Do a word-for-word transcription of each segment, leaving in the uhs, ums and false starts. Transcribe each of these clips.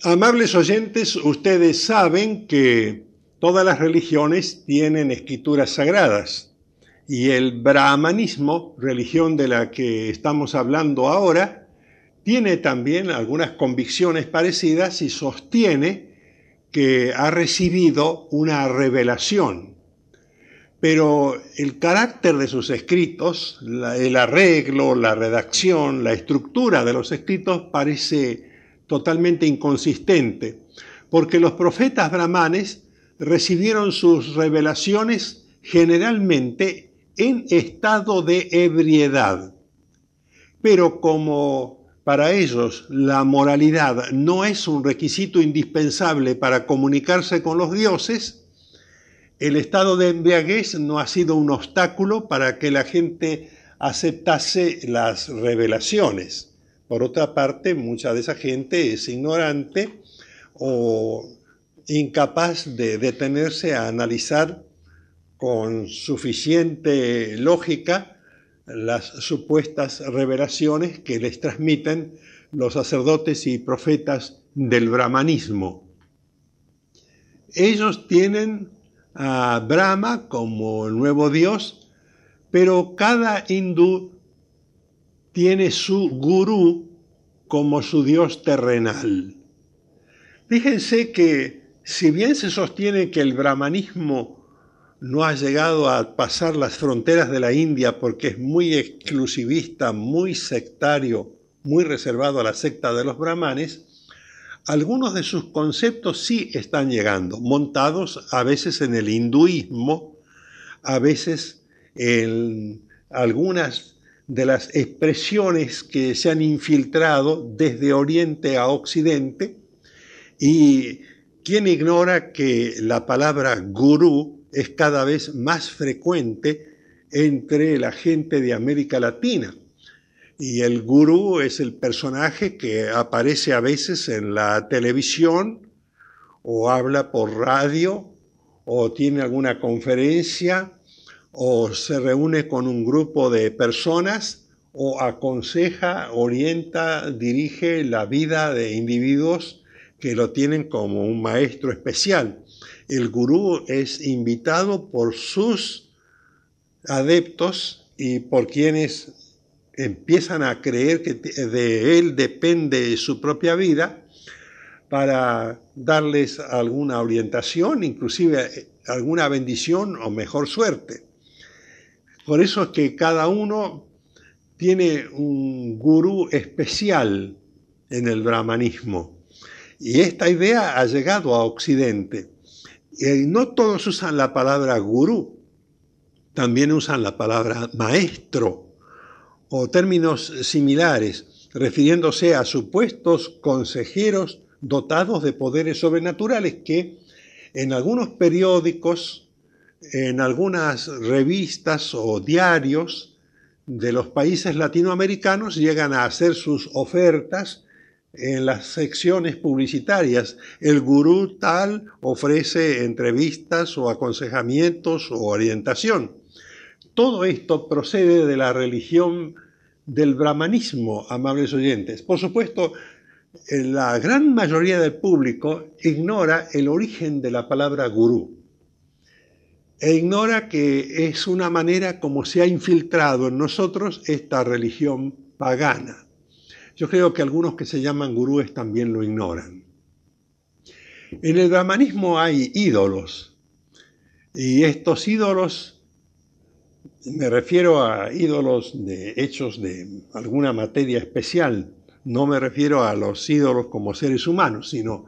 Amables oyentes, ustedes saben que todas las religiones tienen escrituras sagradas y el brahmanismo, religión de la que estamos hablando ahora, tiene también algunas convicciones parecidas y sostiene que ha recibido una revelación. Pero el carácter de sus escritos, la, el arreglo, la redacción, la estructura de los escritos parece totalmente inconsistente, porque los profetas brahmanes recibieron sus revelaciones generalmente en estado de ebriedad. Pero como para ellos la moralidad no es un requisito indispensable para comunicarse con los dioses, el estado de embriaguez no ha sido un obstáculo para que la gente aceptase las revelaciones. Por otra parte, mucha de esa gente es ignorante o incapaz de detenerse a analizar con suficiente lógica las supuestas revelaciones que les transmiten los sacerdotes y profetas del brahmanismo. Ellos tienen a Brahma como el nuevo Dios, pero cada hindú tiene su gurú como su Dios terrenal. Fíjense que si bien se sostiene que el brahmanismo no ha llegado a pasar las fronteras de la India porque es muy exclusivista, muy sectario, muy reservado a la secta de los brahmanes, algunos de sus conceptos sí están llegando, montados a veces en el hinduismo, a veces en algunas de las expresiones que se han infiltrado desde Oriente a Occidente, y quien ignora que la palabra gurú es cada vez más frecuente entre la gente de América Latina. Y el gurú es el personaje que aparece a veces en la televisión, o habla por radio, o tiene alguna conferencia, o se reúne con un grupo de personas, o aconseja, orienta, dirige la vida de individuos que lo tienen como un maestro especial. El gurú es invitado por sus adeptos y por quienes empiezan a creer que de él depende su propia vida, para darles alguna orientación, inclusive alguna bendición o mejor suerte. Por eso es que cada uno tiene un gurú especial en el brahmanismo. Y esta idea ha llegado a Occidente. Y no todos usan la palabra gurú, también usan la palabra maestro o términos similares, refiriéndose a supuestos consejeros dotados de poderes sobrenaturales que en algunos periódicos, en algunas revistas o diarios de los países latinoamericanos llegan a hacer sus ofertas en las secciones publicitarias. El gurú tal ofrece entrevistas o aconsejamientos o orientación. Todo esto procede de la religión del brahmanismo, amables oyentes. Por supuesto, la gran mayoría del público ignora el origen de la palabra gurú e ignora que es una manera como se ha infiltrado en nosotros esta religión pagana. Yo creo que algunos que se llaman gurúes también lo ignoran. En el brahmanismo hay ídolos, y estos ídolos, me refiero a ídolos de, hechos de alguna materia especial, no me refiero a los ídolos como seres humanos, sino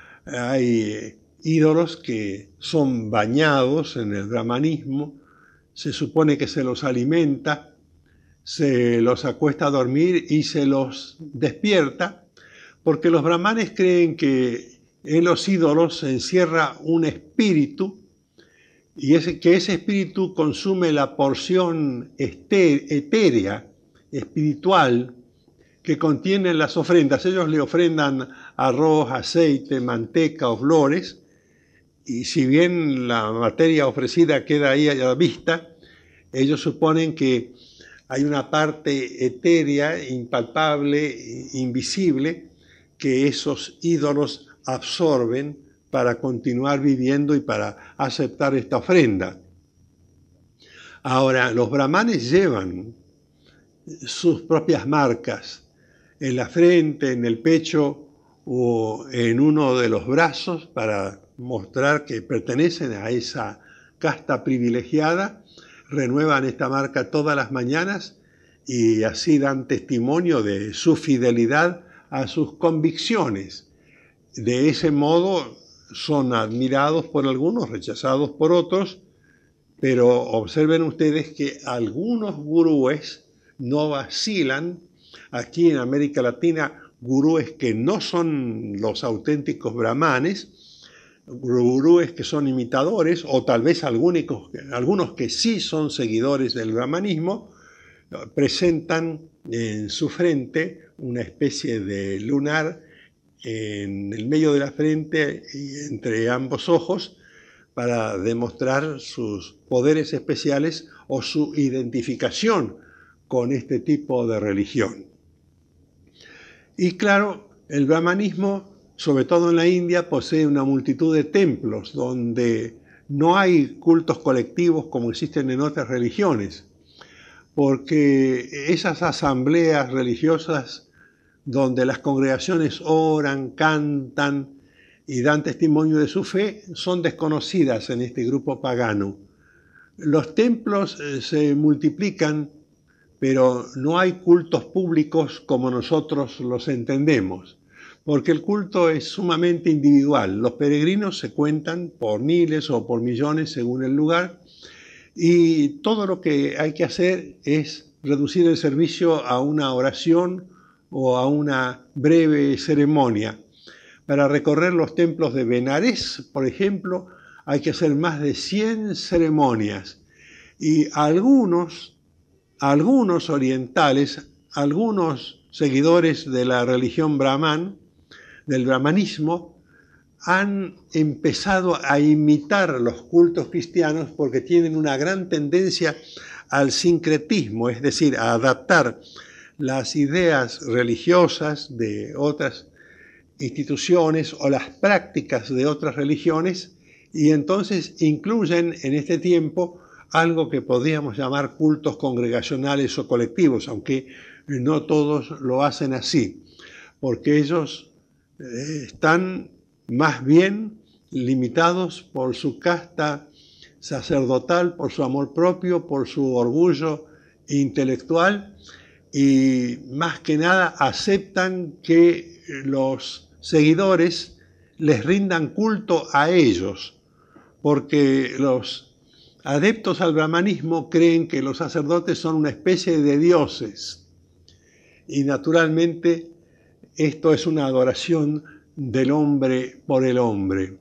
hay ídolos que son bañados en el brahmanismo, se supone que se los alimenta, se los acuesta a dormir y se los despierta, porque los brahmanes creen que en los ídolos se encierra un espíritu, y ese, que ese espíritu consume la porción etérea, espiritual, que contienen las ofrendas. Ellos le ofrendan arroz, aceite, manteca o flores, y si bien la materia ofrecida queda ahí a la vista, ellos suponen que hay una parte etérea, impalpable, invisible, que esos ídolos absorben para continuar viviendo y para aceptar esta ofrenda. Ahora, los brahmanes llevan sus propias marcas en la frente, en el pecho o en uno de los brazos para mostrar que pertenecen a esa casta privilegiada, renuevan esta marca todas las mañanas y así dan testimonio de su fidelidad a sus convicciones. De ese modo son admirados por algunos, rechazados por otros, pero observen ustedes que algunos gurúes no vacilan. Aquí en América Latina, gurúes que no son los auténticos brahmanes, gurúes que son imitadores, o tal vez algunos, algunos que sí son seguidores del brahmanismo, presentan en su frente una especie de lunar en el medio de la frente y entre ambos ojos para demostrar sus poderes especiales o su identificación con este tipo de religión. Y claro, el brahmanismo, sobre todo en la India, posee una multitud de templos donde no hay cultos colectivos como existen en otras religiones, porque esas asambleas religiosas donde las congregaciones oran, cantan y dan testimonio de su fe son desconocidas en este grupo pagano. Los templos se multiplican, pero no hay cultos públicos como nosotros los entendemos, porque el culto es sumamente individual. Los peregrinos se cuentan por miles o por millones según el lugar, y todo lo que hay que hacer es reducir el servicio a una oración o a una breve ceremonia. Para recorrer los templos de Benares, por ejemplo, hay que hacer más de cien ceremonias, y algunos, algunos orientales, algunos seguidores de la religión brahman, del brahmanismo, han empezado a imitar los cultos cristianos porque tienen una gran tendencia al sincretismo, es decir, a adaptar las ideas religiosas de otras instituciones o las prácticas de otras religiones, y entonces incluyen en este tiempo algo que podríamos llamar cultos congregacionales o colectivos, aunque no todos lo hacen así, porque ellos eh, están más bien limitados por su casta sacerdotal, por su amor propio, por su orgullo intelectual, y más que nada aceptan que los seguidores les rindan culto a ellos, porque los adeptos al brahmanismo creen que los sacerdotes son una especie de dioses, y naturalmente esto es una adoración del hombre por el hombre.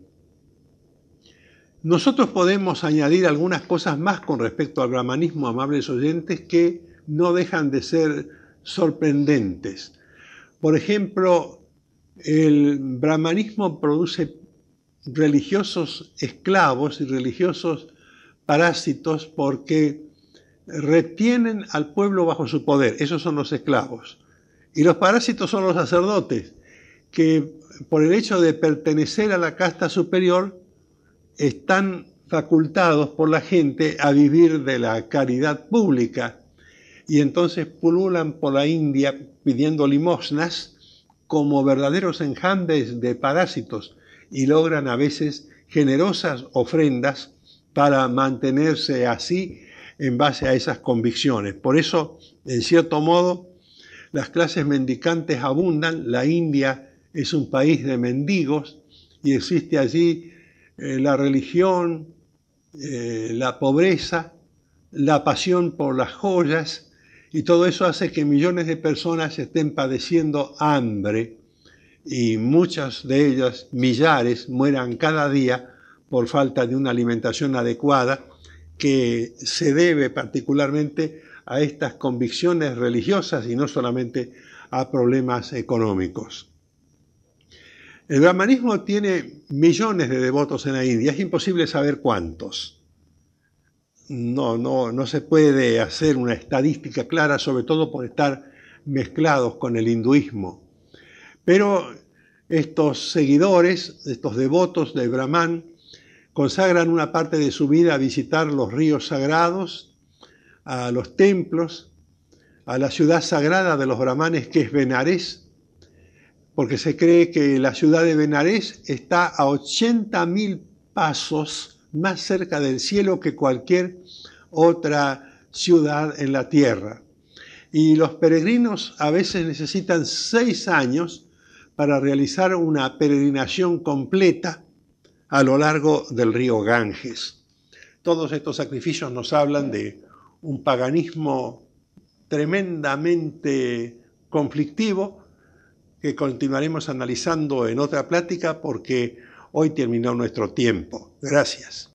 Nosotros podemos añadir algunas cosas más con respecto al brahmanismo, amables oyentes, que no dejan de ser sorprendentes. Por ejemplo, el brahmanismo produce religiosos esclavos y religiosos parásitos porque retienen al pueblo bajo su poder. Esos son los esclavos. Y los parásitos son los sacerdotes, que por el hecho de pertenecer a la casta superior están facultados por la gente a vivir de la caridad pública, y entonces pululan por la India pidiendo limosnas como verdaderos enjambres de parásitos, y logran a veces generosas ofrendas para mantenerse así en base a esas convicciones. Por eso, en cierto modo, las clases mendicantes abundan. La India es un país de mendigos y existe allí eh, la religión, eh, la pobreza, la pasión por las joyas, y todo eso hace que millones de personas estén padeciendo hambre, y muchas de ellas, millares, mueran cada día por falta de una alimentación adecuada, que se debe particularmente a estas convicciones religiosas y no solamente a problemas económicos. El brahmanismo tiene millones de devotos en la India, es imposible saber cuántos. No, no, no se puede hacer una estadística clara, sobre todo por estar mezclados con el hinduismo. Pero Estos seguidores, estos devotos de Brahman, consagran una parte de su vida a visitar los ríos sagrados, a los templos, a la ciudad sagrada de los brahmanes, que es Benares, porque se cree que la ciudad de Benares está a ochenta mil pasos más cerca del cielo que cualquier otra ciudad en la tierra. Y los peregrinos a veces necesitan seis años para realizar una peregrinación completa a lo largo del río Ganges. Todos estos sacrificios nos hablan de un paganismo tremendamente conflictivo que continuaremos analizando en otra plática porque hoy terminó nuestro tiempo. Gracias.